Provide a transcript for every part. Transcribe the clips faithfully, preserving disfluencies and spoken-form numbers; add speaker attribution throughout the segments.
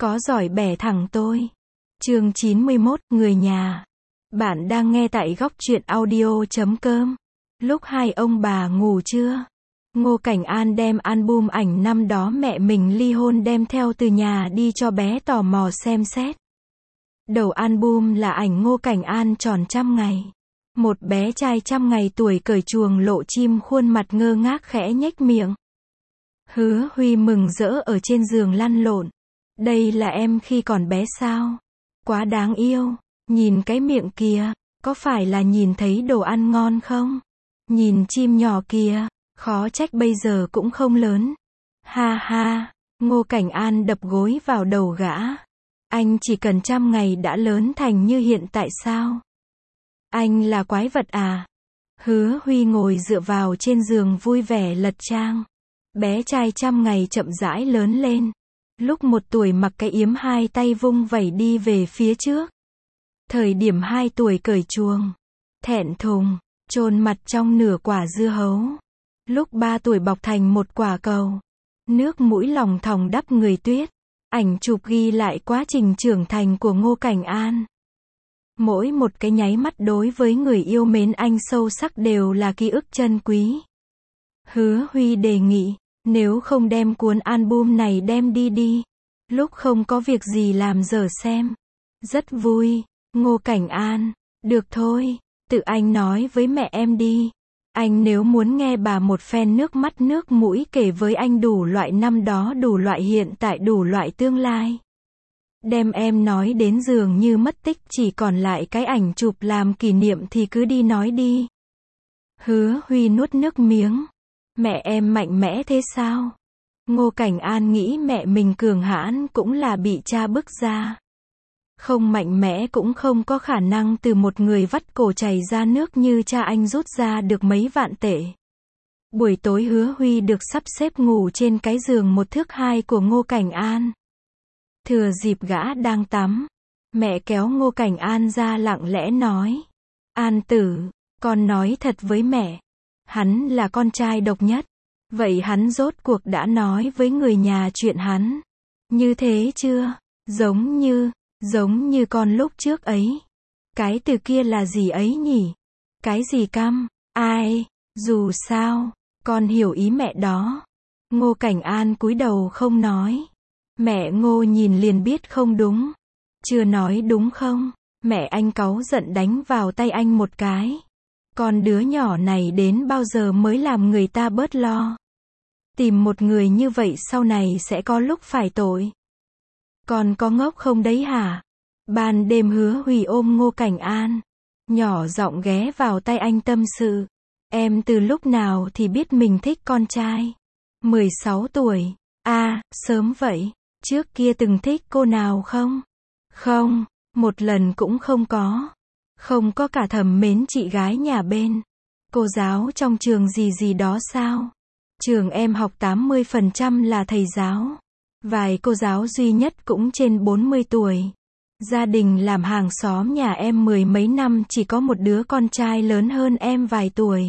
Speaker 1: có giỏi bẻ thẳng tôi. Chương chín mươi mốt, người nhà. Bạn đang nghe tại góc truyện audio chấm com. Lúc hai ông bà ngủ trưa, Ngô Cảnh An đem album ảnh năm đó mẹ mình ly hôn đem theo từ nhà đi cho bé tò mò xem xét. Đầu album là ảnh Ngô Cảnh An tròn trăm ngày. Một bé trai trăm ngày tuổi cởi chuồng lộ chim khuôn mặt ngơ ngác khẽ nhếch miệng. Hứa Huy mừng rỡ ở trên giường lăn lộn. Đây là em khi còn bé sao? Quá đáng yêu. Nhìn cái miệng kìa, có phải là nhìn thấy đồ ăn ngon không? Nhìn chim nhỏ kìa, khó trách bây giờ cũng không lớn. Ha ha, Ngô Cảnh An đập gối vào đầu gã. Anh chỉ cần trăm ngày đã lớn thành như hiện tại sao? Anh là quái vật à? Hứa Huy ngồi dựa vào trên giường vui vẻ lật trang. Bé trai trăm ngày chậm rãi lớn lên. Lúc một tuổi mặc cái yếm hai tay vung vẩy đi về phía trước. Thời điểm hai tuổi cởi chuồng. Thẹn thùng, chôn mặt trong nửa quả dưa hấu. Lúc ba tuổi bọc thành một quả cầu. Nước mũi lòng thòng đắp người tuyết. Ảnh chụp ghi lại quá trình trưởng thành của Ngô Cảnh An. Mỗi một cái nháy mắt đối với người yêu mến anh sâu sắc đều là ký ức chân quý. Hứa Huy đề nghị, nếu không đem cuốn album này đem đi đi. Lúc không có việc gì làm dở xem. Rất vui. Ngô Cảnh An, được thôi, tự anh nói với mẹ em đi. Anh nếu muốn nghe bà một phen nước mắt nước mũi kể với anh đủ loại năm đó đủ loại hiện tại đủ loại tương lai. Đem em nói đến dường như mất tích chỉ còn lại cái ảnh chụp làm kỷ niệm thì cứ đi nói đi. Hứa Huy nuốt nước miếng. Mẹ em mạnh mẽ thế sao? Ngô Cảnh An nghĩ mẹ mình cường hãn cũng là bị cha bức ra. Không mạnh mẽ cũng không có khả năng từ một người vắt cổ chảy ra nước như cha anh rút ra được mấy vạn tệ. Buổi tối Hứa Huy được sắp xếp ngủ trên cái giường một thước hai của Ngô Cảnh An. Thừa dịp gã đang tắm, mẹ kéo Ngô Cảnh An ra lặng lẽ nói. An tử, con nói thật với mẹ. Hắn là con trai độc nhất. Vậy hắn rốt cuộc đã nói với người nhà chuyện hắn. Như thế chưa? Giống như, giống như con lúc trước ấy. Cái từ kia là gì ấy nhỉ? Cái gì căm? Ai? Dù sao, con hiểu ý mẹ đó. Ngô Cảnh An cúi đầu không nói. Mẹ Ngô nhìn liền biết không đúng. Chưa nói đúng không? Mẹ anh cáu giận đánh vào tay anh một cái. Con đứa nhỏ này đến bao giờ mới làm người ta bớt lo? Tìm một người như vậy sau này sẽ có lúc phải tội. Con có ngốc không đấy hả? Ban đêm Hứa Huy ôm Ngô Cảnh An. Nhỏ giọng ghé vào tay anh tâm sự. Em từ lúc nào thì biết mình thích con trai? mười sáu tuổi. À, sớm vậy. Trước kia từng thích cô nào không? Không, một lần cũng không có. Không có cả thầm mến chị gái nhà bên. Cô giáo trong trường gì gì đó sao? Trường em học tám mươi phần trăm là thầy giáo. Vài cô giáo duy nhất cũng trên bốn mươi tuổi. Gia đình làm hàng xóm nhà em mười mấy năm chỉ có một đứa con trai lớn hơn em vài tuổi.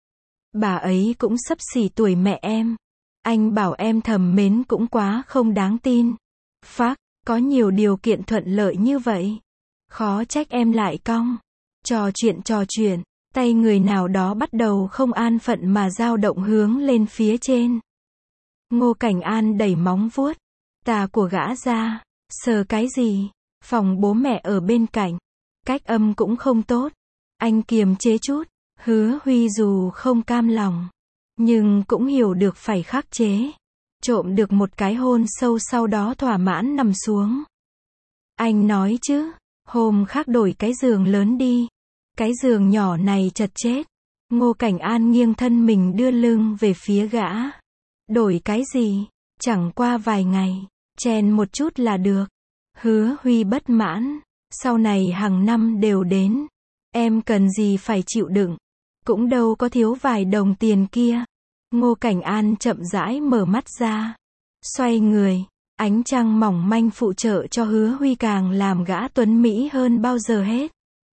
Speaker 1: Bà ấy cũng xấp xỉ tuổi mẹ em. Anh bảo em thầm mến cũng quá không đáng tin. Phác, có nhiều điều kiện thuận lợi như vậy. Khó trách em lại cong. Trò chuyện trò chuyện, tay người nào đó bắt đầu không an phận mà dao động hướng lên phía trên. Ngô Cảnh An đẩy móng vuốt tà của gã ra. Sờ cái gì? Phòng bố mẹ ở bên cạnh. Cách âm cũng không tốt. Anh kiềm chế chút. Hứa Huy dù không cam lòng, nhưng cũng hiểu được phải khắc chế. Trộm được một cái hôn sâu sau đó thỏa mãn nằm xuống. Anh nói chứ, hôm khác đổi cái giường lớn đi. Cái giường nhỏ này chật chết. Ngô Cảnh An nghiêng thân mình đưa lưng về phía gã. Đổi cái gì? Chẳng qua vài ngày. Chen một chút là được. Hứa Huy bất mãn. Sau này hàng năm đều đến. Em cần gì phải chịu đựng. Cũng đâu có thiếu vài đồng tiền kia. Ngô Cảnh An chậm rãi mở mắt ra. Xoay người. Ánh trăng mỏng manh phụ trợ cho Hứa Huy càng làm gã tuấn mỹ hơn bao giờ hết.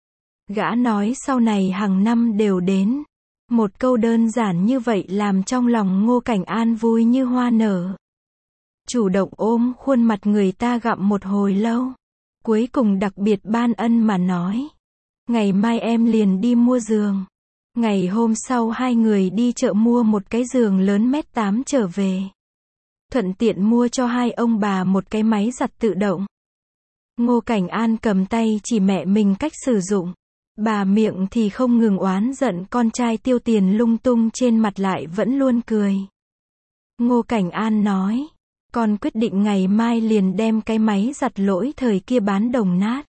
Speaker 1: Gã nói sau này hàng năm đều đến. Một câu đơn giản như vậy làm trong lòng Ngô Cảnh An vui như hoa nở. chủ động ôm khuôn mặt người ta gặm một hồi lâu. Cuối cùng đặc biệt ban ân mà nói. Ngày mai em liền đi mua giường. Ngày hôm sau hai người đi chợ mua một cái giường lớn mét tám trở về. Thuận tiện mua cho hai ông bà một cái máy giặt tự động. Ngô Cảnh An cầm tay chỉ mẹ mình cách sử dụng. Bà miệng thì không ngừng oán giận con trai tiêu tiền lung tung, trên mặt lại vẫn luôn cười. Ngô Cảnh An nói, con quyết định ngày mai liền đem cái máy giặt lỗi thời kia bán đồng nát.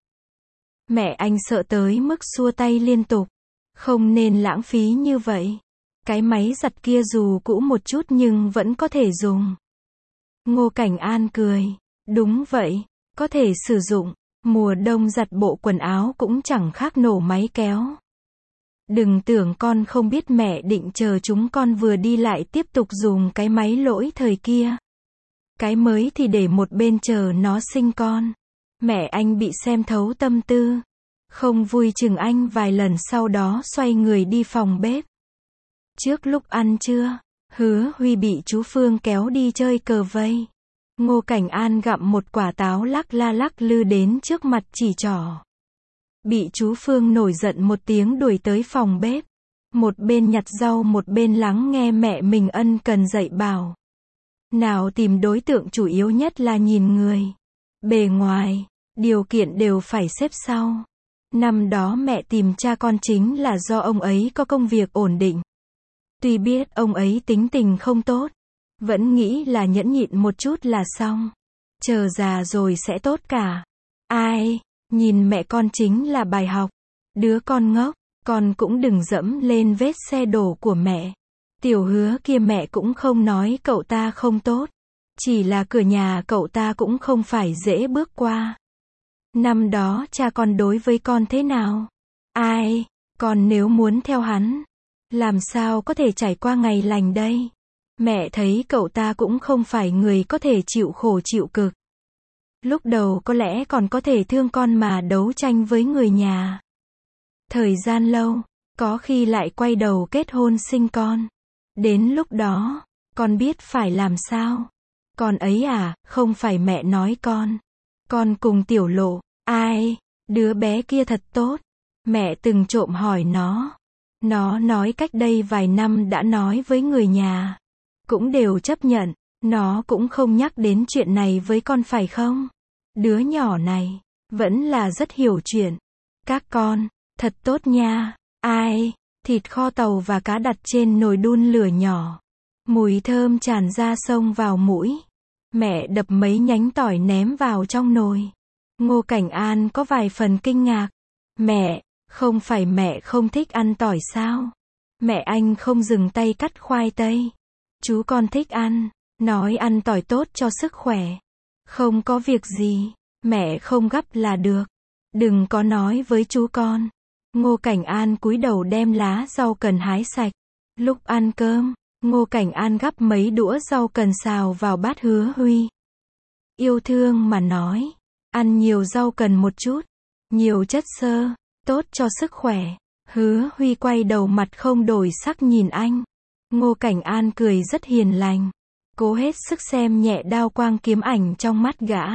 Speaker 1: Mẹ anh sợ tới mức xua tay liên tục. Không nên lãng phí như vậy. Cái máy giặt kia dù cũ một chút nhưng vẫn có thể dùng. Ngô Cảnh An cười. Đúng vậy, có thể sử dụng. Mùa đông giặt bộ quần áo cũng chẳng khác nổ máy kéo. Đừng tưởng con không biết mẹ định chờ chúng con vừa đi lại tiếp tục dùng cái máy lỗi thời kia. Cái mới thì để một bên chờ nó sinh con. Mẹ anh bị xem thấu tâm tư. Không vui chừng anh vài lần, sau đó xoay người đi phòng bếp. Trước lúc ăn trưa, Hứa Huy bị chú Phương kéo đi chơi cờ vây. Ngô Cảnh An gặm một quả táo lắc la lắc lư đến trước mặt chỉ trỏ. Bị chú Phương nổi giận một tiếng đuổi tới phòng bếp. Một bên nhặt rau một bên lắng nghe mẹ mình ân cần dạy bảo. Nào tìm đối tượng chủ yếu nhất là nhìn người. Bề ngoài, điều kiện đều phải xếp sau. Năm đó mẹ tìm cha con chính là do ông ấy có công việc ổn định. Tuy biết ông ấy tính tình không tốt, vẫn nghĩ là nhẫn nhịn một chút là xong. Chờ già rồi sẽ tốt cả. Ai, nhìn mẹ con chính là bài học. Đứa con ngốc, con cũng đừng dẫm lên vết xe đổ của mẹ. Tiểu Hứa kia mẹ cũng không nói cậu ta không tốt. Chỉ là cửa nhà cậu ta cũng không phải dễ bước qua. Năm đó cha con đối với con thế nào? Ai, con nếu muốn theo hắn, làm sao có thể trải qua ngày lành đây? Mẹ thấy cậu ta cũng không phải người có thể chịu khổ chịu cực. Lúc đầu có lẽ còn có thể thương con mà đấu tranh với người nhà. Thời gian lâu, có khi lại quay đầu kết hôn sinh con. Đến lúc đó, con biết phải làm sao? Con ấy à, không phải mẹ nói con. Con cùng Tiểu Lộ, ai, đứa bé kia thật tốt. Mẹ từng trộm hỏi nó. Nó nói cách đây vài năm đã nói với người nhà. Cũng đều chấp nhận, nó cũng không nhắc đến chuyện này với con phải không? Đứa nhỏ này, vẫn là rất hiểu chuyện. Các con, thật tốt nha. Ai, thịt kho tàu và cá đặt trên nồi đun lửa nhỏ. Mùi thơm tràn ra xông vào mũi. Mẹ đập mấy nhánh tỏi ném vào trong nồi. Ngô Cảnh An có vài phần kinh ngạc. Mẹ, không phải mẹ không thích ăn tỏi sao? Mẹ anh không dừng tay cắt khoai tây. Chú con thích ăn, nói ăn tỏi tốt cho sức khỏe. Không có việc gì, mẹ không gắp là được. Đừng có nói với chú con. Ngô Cảnh An cúi đầu đem lá rau cần hái sạch. Lúc ăn cơm, Ngô Cảnh An gắp mấy đũa rau cần xào vào bát Hứa Huy. Yêu thương mà nói, ăn nhiều rau cần một chút, nhiều chất xơ, tốt cho sức khỏe. Hứa Huy quay đầu mặt không đổi sắc nhìn anh. Ngô Cảnh An cười rất hiền lành, cố hết sức xem nhẹ đao quang kiếm ảnh trong mắt gã.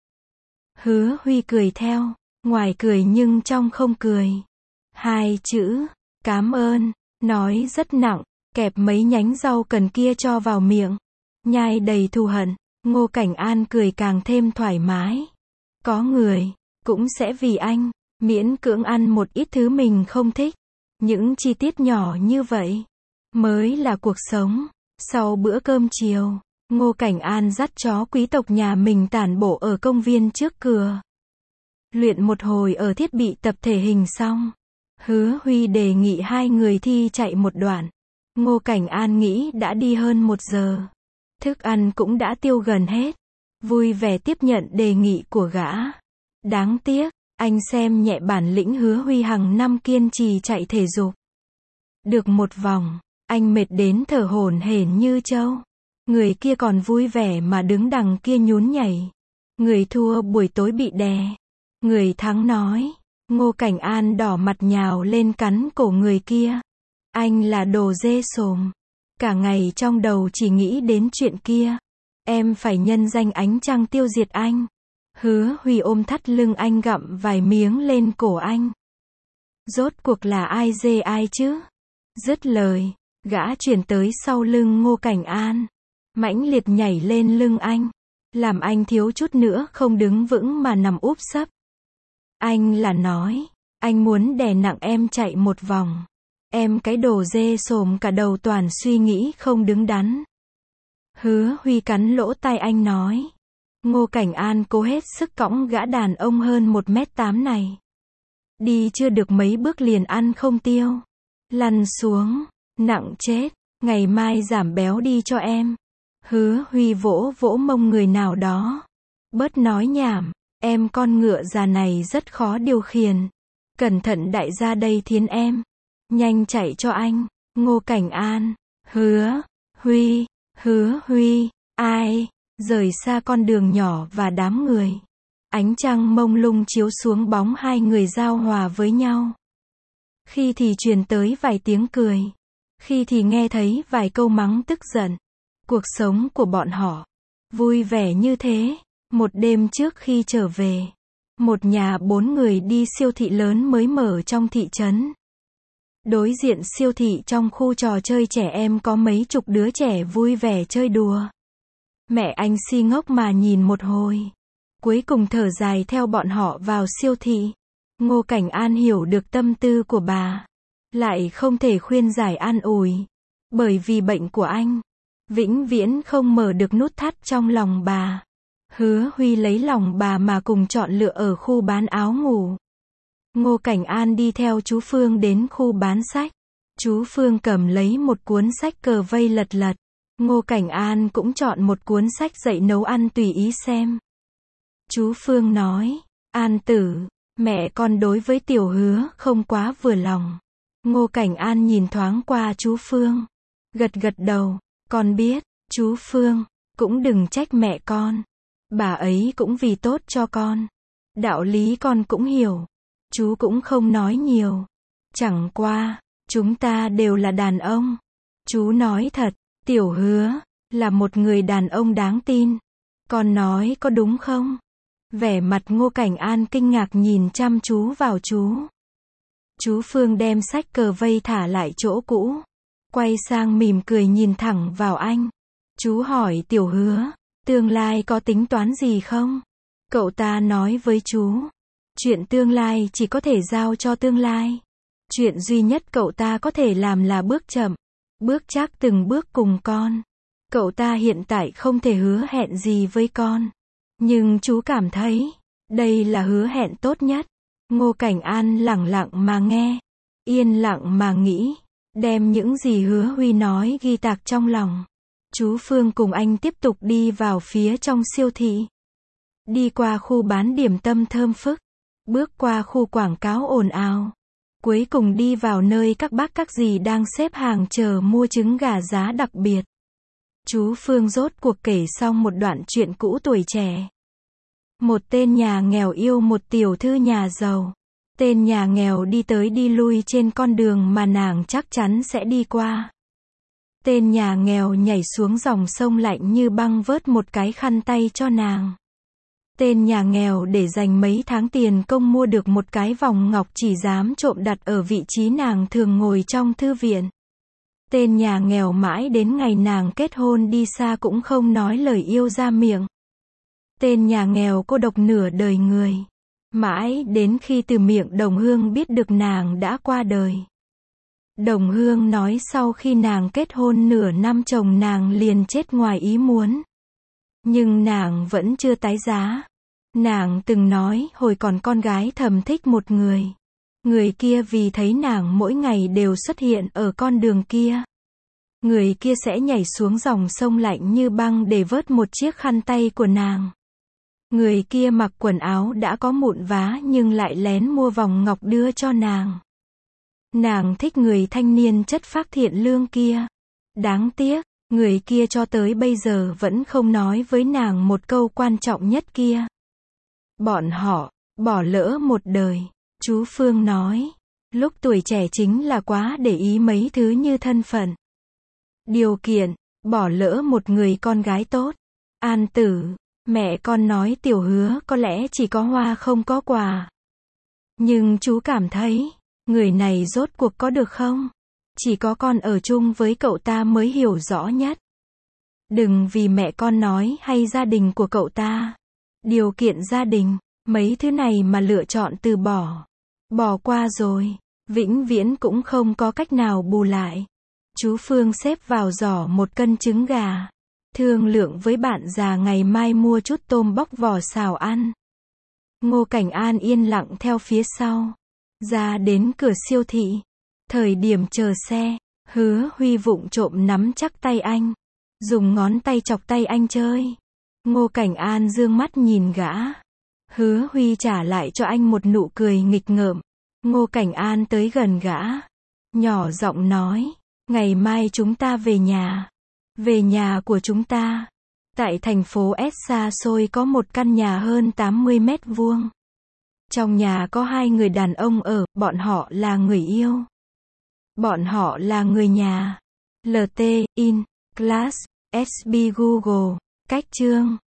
Speaker 1: Hứa Huy cười theo, ngoài cười nhưng trong không cười. Hai chữ, cám ơn, nói rất nặng, kẹp mấy nhánh rau cần kia cho vào miệng, nhai đầy thù hận. Ngô Cảnh An cười càng thêm thoải mái. Có người, cũng sẽ vì anh, miễn cưỡng ăn một ít thứ mình không thích. Những chi tiết nhỏ như vậy, mới là cuộc sống. Sau bữa cơm chiều, Ngô Cảnh An dắt chó quý tộc nhà mình tản bộ ở công viên trước cửa. Luyện một hồi ở thiết bị tập thể hình xong, Hứa Huy đề nghị hai người thi chạy một đoạn. Ngô Cảnh An nghĩ đã đi hơn một giờ. Thức ăn cũng đã tiêu gần hết. Vui vẻ tiếp nhận đề nghị của gã. Đáng tiếc, anh xem nhẹ bản lĩnh Hứa Huy hàng năm kiên trì chạy thể dục. Được một vòng, anh mệt đến thở hổn hển như trâu. Người kia còn vui vẻ mà đứng đằng kia nhún nhảy. Người thua buổi tối bị đè. Người thắng nói. Ngô Cảnh An đỏ mặt nhào lên cắn cổ người kia. Anh là đồ dê sồm. Cả ngày trong đầu chỉ nghĩ đến chuyện kia. Em phải nhân danh ánh trăng tiêu diệt anh. Hứa Huy ôm thắt lưng anh gặm vài miếng lên cổ anh. Rốt cuộc là ai dê ai chứ? Dứt lời, gã chuyển tới sau lưng Ngô Cảnh An. Mãnh liệt nhảy lên lưng anh. Làm anh thiếu chút nữa không đứng vững mà nằm úp sấp. Anh là nói, anh muốn đè nặng em chạy một vòng. Em cái đồ dê sồm cả đầu toàn suy nghĩ không đứng đắn. Hứa Huy cắn lỗ tai anh nói. Ngô Cảnh An cố hết sức cõng gã đàn ông hơn một mét tám này. Đi chưa được mấy bước liền ăn không tiêu. Lăn xuống, nặng chết, ngày mai giảm béo đi cho em. Hứa Huy vỗ vỗ mông người nào đó. Bớt nói nhảm, em con ngựa già này rất khó điều khiển. Cẩn thận đại gia đây thiến em. Nhanh chạy cho anh. Ngô Cảnh An, Hứa Huy, Hứa Huy, ai, rời xa con đường nhỏ và đám người. Ánh trăng mông lung chiếu xuống bóng hai người giao hòa với nhau. Khi thì truyền tới vài tiếng cười. Khi thì nghe thấy vài câu mắng tức giận. Cuộc sống của bọn họ vui vẻ như thế. Một đêm trước khi trở về, một nhà bốn người đi siêu thị lớn mới mở trong thị trấn. Đối diện siêu thị trong khu trò chơi trẻ em có mấy chục đứa trẻ vui vẻ chơi đùa. Mẹ anh si ngốc mà nhìn một hồi. Cuối cùng thở dài theo bọn họ vào siêu thị. Ngô Cảnh An hiểu được tâm tư của bà. Lại không thể khuyên giải an ủi. Bởi vì bệnh của anh vĩnh viễn không mở được nút thắt trong lòng bà. Hứa Huy lấy lòng bà mà cùng chọn lựa ở khu bán áo ngủ. Ngô Cảnh An đi theo chú Phương đến khu bán sách. Chú Phương cầm lấy một cuốn sách cờ vây lật lật. Ngô Cảnh An cũng chọn một cuốn sách dạy nấu ăn tùy ý xem. Chú Phương nói, An tử, mẹ con đối với Tiểu Hứa không quá vừa lòng. Ngô Cảnh An nhìn thoáng qua chú Phương. Gật gật đầu, con biết, chú Phương, cũng đừng trách mẹ con. Bà ấy cũng vì tốt cho con. Đạo lý con cũng hiểu. Chú cũng không nói nhiều. Chẳng qua, chúng ta đều là đàn ông. Chú nói thật, Tiểu Hứa là một người đàn ông đáng tin. Con nói có đúng không? Vẻ mặt Ngô Cảnh An kinh ngạc nhìn chăm chú vào chú. Chú Phương đem sách cờ vây thả lại chỗ cũ. Quay sang mỉm cười nhìn thẳng vào anh. Chú hỏi Tiểu Hứa, tương lai có tính toán gì không? Cậu ta nói với chú. Chuyện tương lai chỉ có thể giao cho tương lai. Chuyện duy nhất cậu ta có thể làm là bước chậm, bước chắc từng bước cùng con. Cậu ta hiện tại không thể hứa hẹn gì với con. Nhưng chú cảm thấy, đây là hứa hẹn tốt nhất. Ngô Cảnh An lẳng lặng mà nghe, yên lặng mà nghĩ, đem những gì Hứa Huy nói ghi tạc trong lòng. Chú Phương cùng anh tiếp tục đi vào phía trong siêu thị. Đi qua khu bán điểm tâm thơm phức, bước qua khu quảng cáo ồn ào. Cuối cùng đi vào nơi các bác các dì đang xếp hàng chờ mua trứng gà giá đặc biệt. Chú Phương rốt cuộc kể xong một đoạn chuyện cũ tuổi trẻ. Một tên nhà nghèo yêu một tiểu thư nhà giàu. Tên nhà nghèo đi tới đi lui trên con đường mà nàng chắc chắn sẽ đi qua. Tên nhà nghèo nhảy xuống dòng sông lạnh như băng vớt một cái khăn tay cho nàng. Tên nhà nghèo để dành mấy tháng tiền công mua được một cái vòng ngọc chỉ dám trộm đặt ở vị trí nàng thường ngồi trong thư viện. Tên nhà nghèo mãi đến ngày nàng kết hôn đi xa cũng không nói lời yêu ra miệng. Tên nhà nghèo cô độc nửa đời người. Mãi đến khi từ miệng Đồng Hương biết được nàng đã qua đời. Đồng Hương nói sau khi nàng kết hôn nửa năm chồng nàng liền chết ngoài ý muốn. Nhưng nàng vẫn chưa tái giá. Nàng từng nói hồi còn con gái thầm thích một người. Người kia vì thấy nàng mỗi ngày đều xuất hiện ở con đường kia. Người kia sẽ nhảy xuống dòng sông lạnh như băng để vớt một chiếc khăn tay của nàng. Người kia mặc quần áo đã có mụn vá nhưng lại lén mua vòng ngọc đưa cho nàng. Nàng thích người thanh niên chất phác thiện lương kia. Đáng tiếc, người kia cho tới bây giờ vẫn không nói với nàng một câu quan trọng nhất kia. Bọn họ bỏ lỡ một đời. Chú Phương nói, lúc tuổi trẻ chính là quá để ý mấy thứ như thân phận, điều kiện, bỏ lỡ một người con gái tốt. An tử, mẹ con nói Tiểu Hứa có lẽ chỉ có hoa không có quà. Nhưng chú cảm thấy, người này rốt cuộc có được không? Chỉ có con ở chung với cậu ta mới hiểu rõ nhất. Đừng vì mẹ con nói hay gia đình của cậu ta, điều kiện gia đình, mấy thứ này mà lựa chọn từ bỏ. Bỏ qua rồi, vĩnh viễn cũng không có cách nào bù lại. Chú Phương xếp vào giỏ một cân trứng gà. Thương lượng với bạn già ngày mai mua chút tôm bóc vỏ xào ăn. Ngô Cảnh An yên lặng theo phía sau. Ra đến cửa siêu thị. Thời điểm chờ xe, Hứa Huy vụng trộm nắm chắc tay anh. Dùng ngón tay chọc tay anh chơi. Ngô Cảnh An dương mắt nhìn gã. Hứa Huy trả lại cho anh một nụ cười nghịch ngợm. Ngô Cảnh An tới gần gã. Nhỏ giọng nói. Ngày mai chúng ta về nhà. Về nhà của chúng ta. Tại thành phố S xa xôi có một căn nhà hơn tám mươi mét vuông. Trong nhà có hai người đàn ông ở, bọn họ là người yêu. Bọn họ là người nhà. lờ tê, in, class, ét bê Google, cách chương.